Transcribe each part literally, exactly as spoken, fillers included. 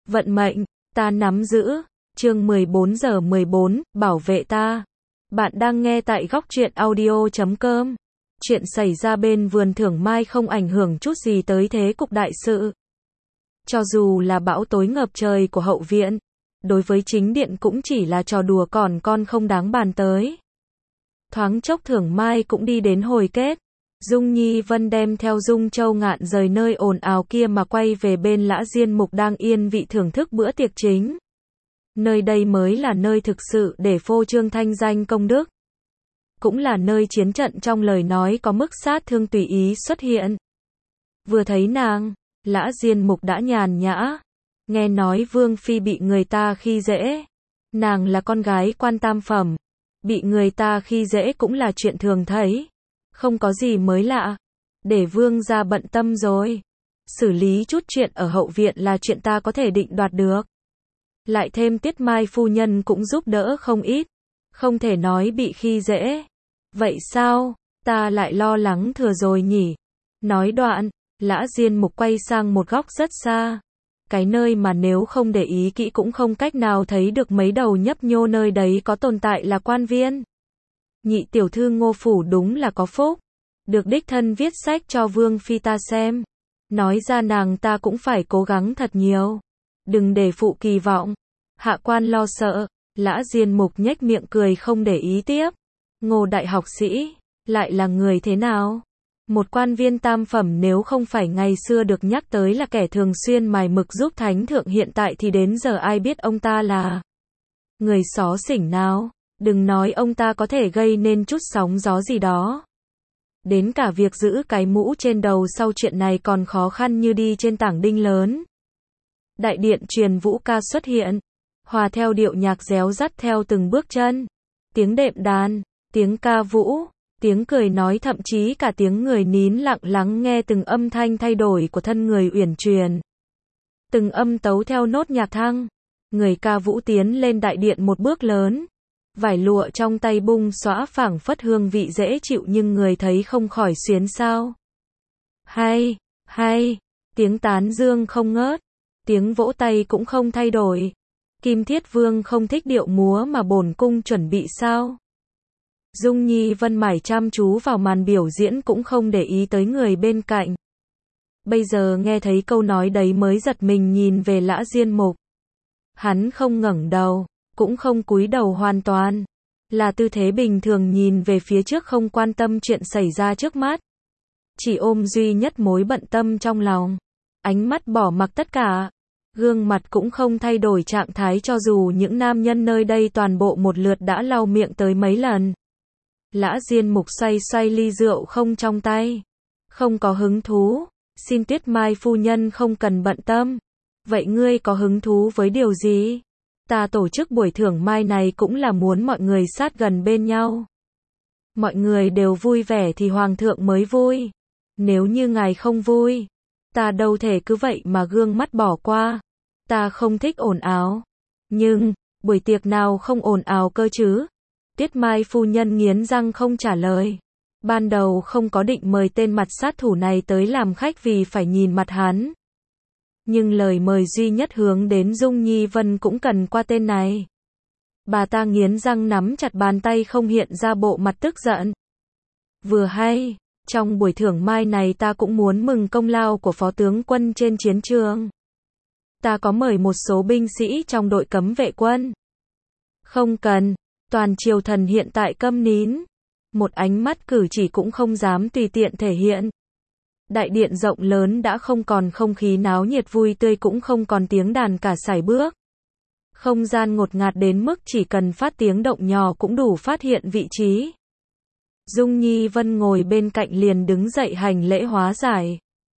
Vận mệnh, ta nắm giữ. Chương mười bốn giờ mười bốn, bảo vệ ta. Bạn đang nghe tại góc truyện audio chấm com. Chuyện xảy ra bên vườn Thưởng Mai không ảnh hưởng chút gì tới thế cục đại sự. Cho dù là bão tối ngập trời của hậu viện, đối với chính điện cũng chỉ là trò đùa còn con không đáng bàn tới. Thoáng chốc Thưởng Mai cũng đi đến hồi kết. Dung Nhi Vân đem theo Dung Châu Ngạn rời nơi ồn ào kia mà quay về bên Lã Diên Mục đang yên vị thưởng thức bữa tiệc chính. Nơi đây mới là nơi thực sự để phô trương thanh danh công đức. Cũng là nơi chiến trận trong lời nói có mức sát thương tùy ý xuất hiện. Vừa thấy nàng, Lã Diên Mục đã nhàn nhã. Nghe nói Vương Phi bị người ta khi dễ. Nàng là con gái quan tam phẩm. Bị người ta khi dễ cũng là chuyện thường thấy. Không có gì mới lạ. Để Vương gia bận tâm rồi. Xử lý chút chuyện ở hậu viện là chuyện ta có thể định đoạt được. Lại thêm Tiết Mai phu nhân cũng giúp đỡ không ít. Không thể nói bị khi dễ. Vậy sao, ta lại lo lắng thừa rồi nhỉ? Nói đoạn, Lã Diên Mục quay sang một góc rất xa. Cái nơi mà nếu không để ý kỹ cũng không cách nào thấy được mấy đầu nhấp nhô, nơi đấy có tồn tại là quan viên. Nhị tiểu thư Ngô phủ đúng là có phúc. Được đích thân viết sách cho Vương Phi ta xem. Nói ra nàng ta cũng phải cố gắng thật nhiều. Đừng để phụ kỳ vọng. Hạ quan lo sợ. Lã Diên Mục nhếch miệng cười không để ý tiếp. Ngô đại học sĩ, lại là người thế nào? Một quan viên tam phẩm nếu không phải ngày xưa được nhắc tới là kẻ thường xuyên mài mực giúp thánh thượng, hiện tại thì đến giờ ai biết ông ta là người xó xỉnh nào? Đừng nói ông ta có thể gây nên chút sóng gió gì đó. Đến cả việc giữ cái mũ trên đầu sau chuyện này còn khó khăn như đi trên tảng đinh lớn. Đại điện truyền vũ ca xuất hiện, hòa theo điệu nhạc réo rắt theo từng bước chân. Tiếng đệm đàn, tiếng ca vũ, tiếng cười nói, thậm chí cả tiếng người nín lặng lắng nghe từng âm thanh thay đổi của thân người uyển chuyển. Từng âm tấu theo nốt nhạc thăng. Người ca vũ tiến lên đại điện một bước lớn. Vải lụa trong tay bung xõa phảng phất hương vị dễ chịu, nhưng người thấy không khỏi xuyến sao. Hay, hay, tiếng tán dương không ngớt, tiếng vỗ tay cũng không thay đổi. Kim Thiết Vương không thích điệu múa mà bổn cung chuẩn bị sao? Dung Nhi Vân mải chăm chú vào màn biểu diễn cũng không để ý tới người bên cạnh. Bây giờ nghe thấy câu nói đấy mới giật mình nhìn về Lã Diên Mục. Hắn không ngẩng đầu, cũng không cúi đầu, hoàn toàn là tư thế bình thường nhìn về phía trước, không quan tâm chuyện xảy ra trước mắt. Chỉ ôm duy nhất mối bận tâm trong lòng. Ánh mắt bỏ mặc tất cả. Gương mặt cũng không thay đổi trạng thái cho dù những nam nhân nơi đây toàn bộ một lượt đã lau miệng tới mấy lần. Lã Diên Mục xoay xoay ly rượu không trong tay. Không có hứng thú. Xin Tiết Mai phu nhân không cần bận tâm. Vậy ngươi có hứng thú với điều gì? Ta tổ chức buổi thưởng mai này cũng là muốn mọi người sát gần bên nhau. Mọi người đều vui vẻ thì hoàng thượng mới vui. Nếu như ngài không vui, ta đâu thể cứ vậy mà gương mắt bỏ qua. Ta không thích ồn ào. Nhưng, buổi tiệc nào không ồn ào cơ chứ? Tiết Mai phu nhân nghiến răng không trả lời. Ban đầu không có định mời tên mặt sát thủ này tới làm khách vì phải nhìn mặt hắn. Nhưng lời mời duy nhất hướng đến Dung Nhi Vân cũng cần qua tên này. Bà ta nghiến răng nắm chặt bàn tay không hiện ra bộ mặt tức giận. Vừa hay, trong buổi thưởng mai này ta cũng muốn mừng công lao của phó tướng quân trên chiến trường. Ta có mời một số binh sĩ trong đội cấm vệ quân. Không cần, toàn triều thần hiện tại câm nín. Một ánh mắt cử chỉ cũng không dám tùy tiện thể hiện. Đại điện rộng lớn đã không còn không khí náo nhiệt vui tươi, cũng không còn tiếng đàn cả sải bước. Không gian ngột ngạt đến mức chỉ cần phát tiếng động nhỏ cũng đủ phát hiện vị trí. Dung Nhi Vân ngồi bên cạnh liền đứng dậy hành lễ hóa giải.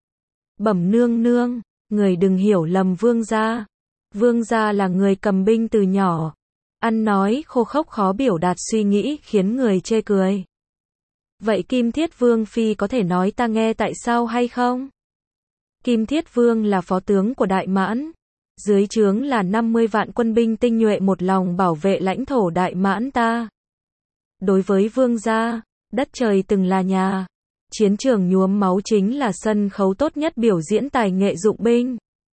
Bẩm nương nương, người đừng hiểu lầm vương gia. Vương gia là người cầm binh từ nhỏ. Ăn nói khô khốc khó biểu đạt suy nghĩ khiến người chê cười. Vậy Kim Thiết Vương Phi có thể nói ta nghe tại sao hay không? Kim Thiết Vương là phó tướng của Đại Mãn. Dưới trướng là năm mươi vạn quân binh tinh nhuệ một lòng bảo vệ lãnh thổ Đại Mãn ta. Đối với vương gia, đất trời từng là nhà. Chiến trường nhuốm máu chính là sân khấu tốt nhất biểu diễn tài nghệ dụng binh.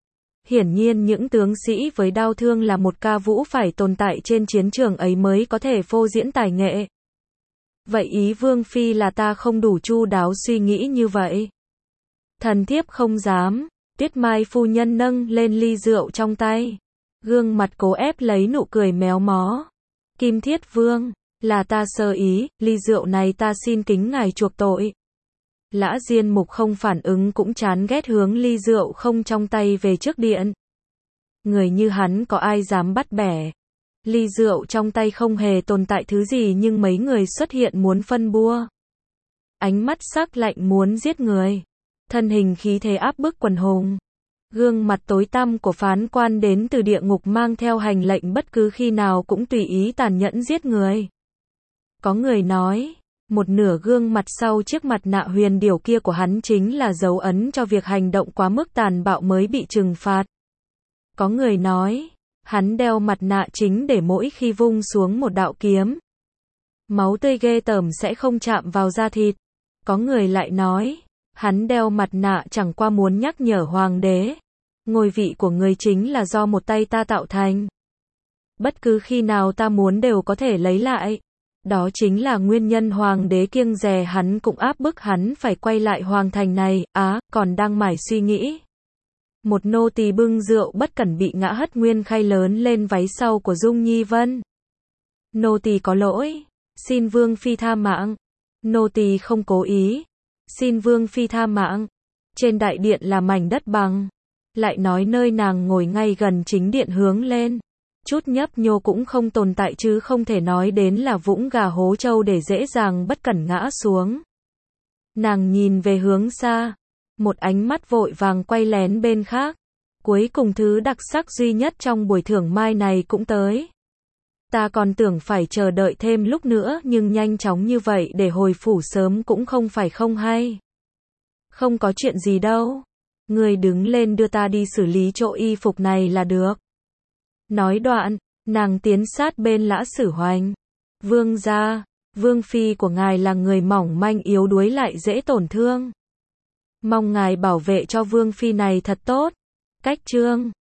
Hiển nhiên những tướng sĩ với đao thương là một ca vũ phải tồn tại trên chiến trường ấy mới có thể phô diễn tài nghệ. Vậy ý Vương Phi là ta không đủ chu đáo suy nghĩ như vậy. Thần thiếp không dám. Tuyết Mai phu nhân nâng lên ly rượu trong tay. Gương mặt cố ép lấy nụ cười méo mó. Kim Thiết Vương, là ta sơ ý, ly rượu này ta xin kính ngài chuộc tội. Lã Diên Mục không phản ứng cũng chán ghét hướng ly rượu không trong tay về trước điện. Người như hắn có ai dám bắt bẻ. Ly rượu trong tay không hề tồn tại thứ gì nhưng mấy người xuất hiện muốn phân bua. Ánh mắt sắc lạnh muốn giết người. Thân hình khí thế áp bức quần hùng. Gương mặt tối tăm của phán quan đến từ địa ngục mang theo hành lệnh bất cứ khi nào cũng tùy ý tàn nhẫn giết người. Có người nói, một nửa gương mặt sau chiếc mặt nạ huyền điểu kia của hắn chính là dấu ấn cho việc hành động quá mức tàn bạo mới bị trừng phạt. Có người nói, hắn đeo mặt nạ chính để mỗi khi vung xuống một đạo kiếm, máu tươi ghê tởm sẽ không chạm vào da thịt. Có người lại nói, hắn đeo mặt nạ chẳng qua muốn nhắc nhở hoàng đế, ngôi vị của người chính là do một tay ta tạo thành. Bất cứ khi nào ta muốn đều có thể lấy lại. Đó chính là nguyên nhân hoàng đế kiêng dè hắn cũng áp bức hắn phải quay lại hoàng thành này. Á, à, còn đang mải suy nghĩ. Một nô tỳ bưng rượu bất cẩn bị ngã hất nguyên khay lớn lên váy sau của Dung Nhi Vân. Nô tỳ có lỗi, xin Vương Phi tha mạng. Nô tỳ không cố ý, xin Vương Phi tha mạng. Trên đại điện là mảnh đất bằng, lại nói nơi nàng ngồi ngay gần chính điện hướng lên. Chút nhấp nhô cũng không tồn tại chứ không thể nói đến là vũng gà hố trâu để dễ dàng bất cẩn ngã xuống. Nàng nhìn về hướng xa, một ánh mắt vội vàng quay lén bên khác. Cuối cùng thứ đặc sắc duy nhất trong buổi thưởng mai này cũng tới. Ta còn tưởng phải chờ đợi thêm lúc nữa nhưng nhanh chóng như vậy để hồi phủ sớm cũng không phải không hay. Không có chuyện gì đâu. Người đứng lên đưa ta đi xử lý chỗ y phục này là được. Nói đoạn, nàng tiến sát bên Lã Sử Hoành. Vương gia, Vương Phi của ngài là người mỏng manh yếu đuối lại dễ tổn thương. Mong ngài bảo vệ cho Vương Phi này thật tốt. Cách chương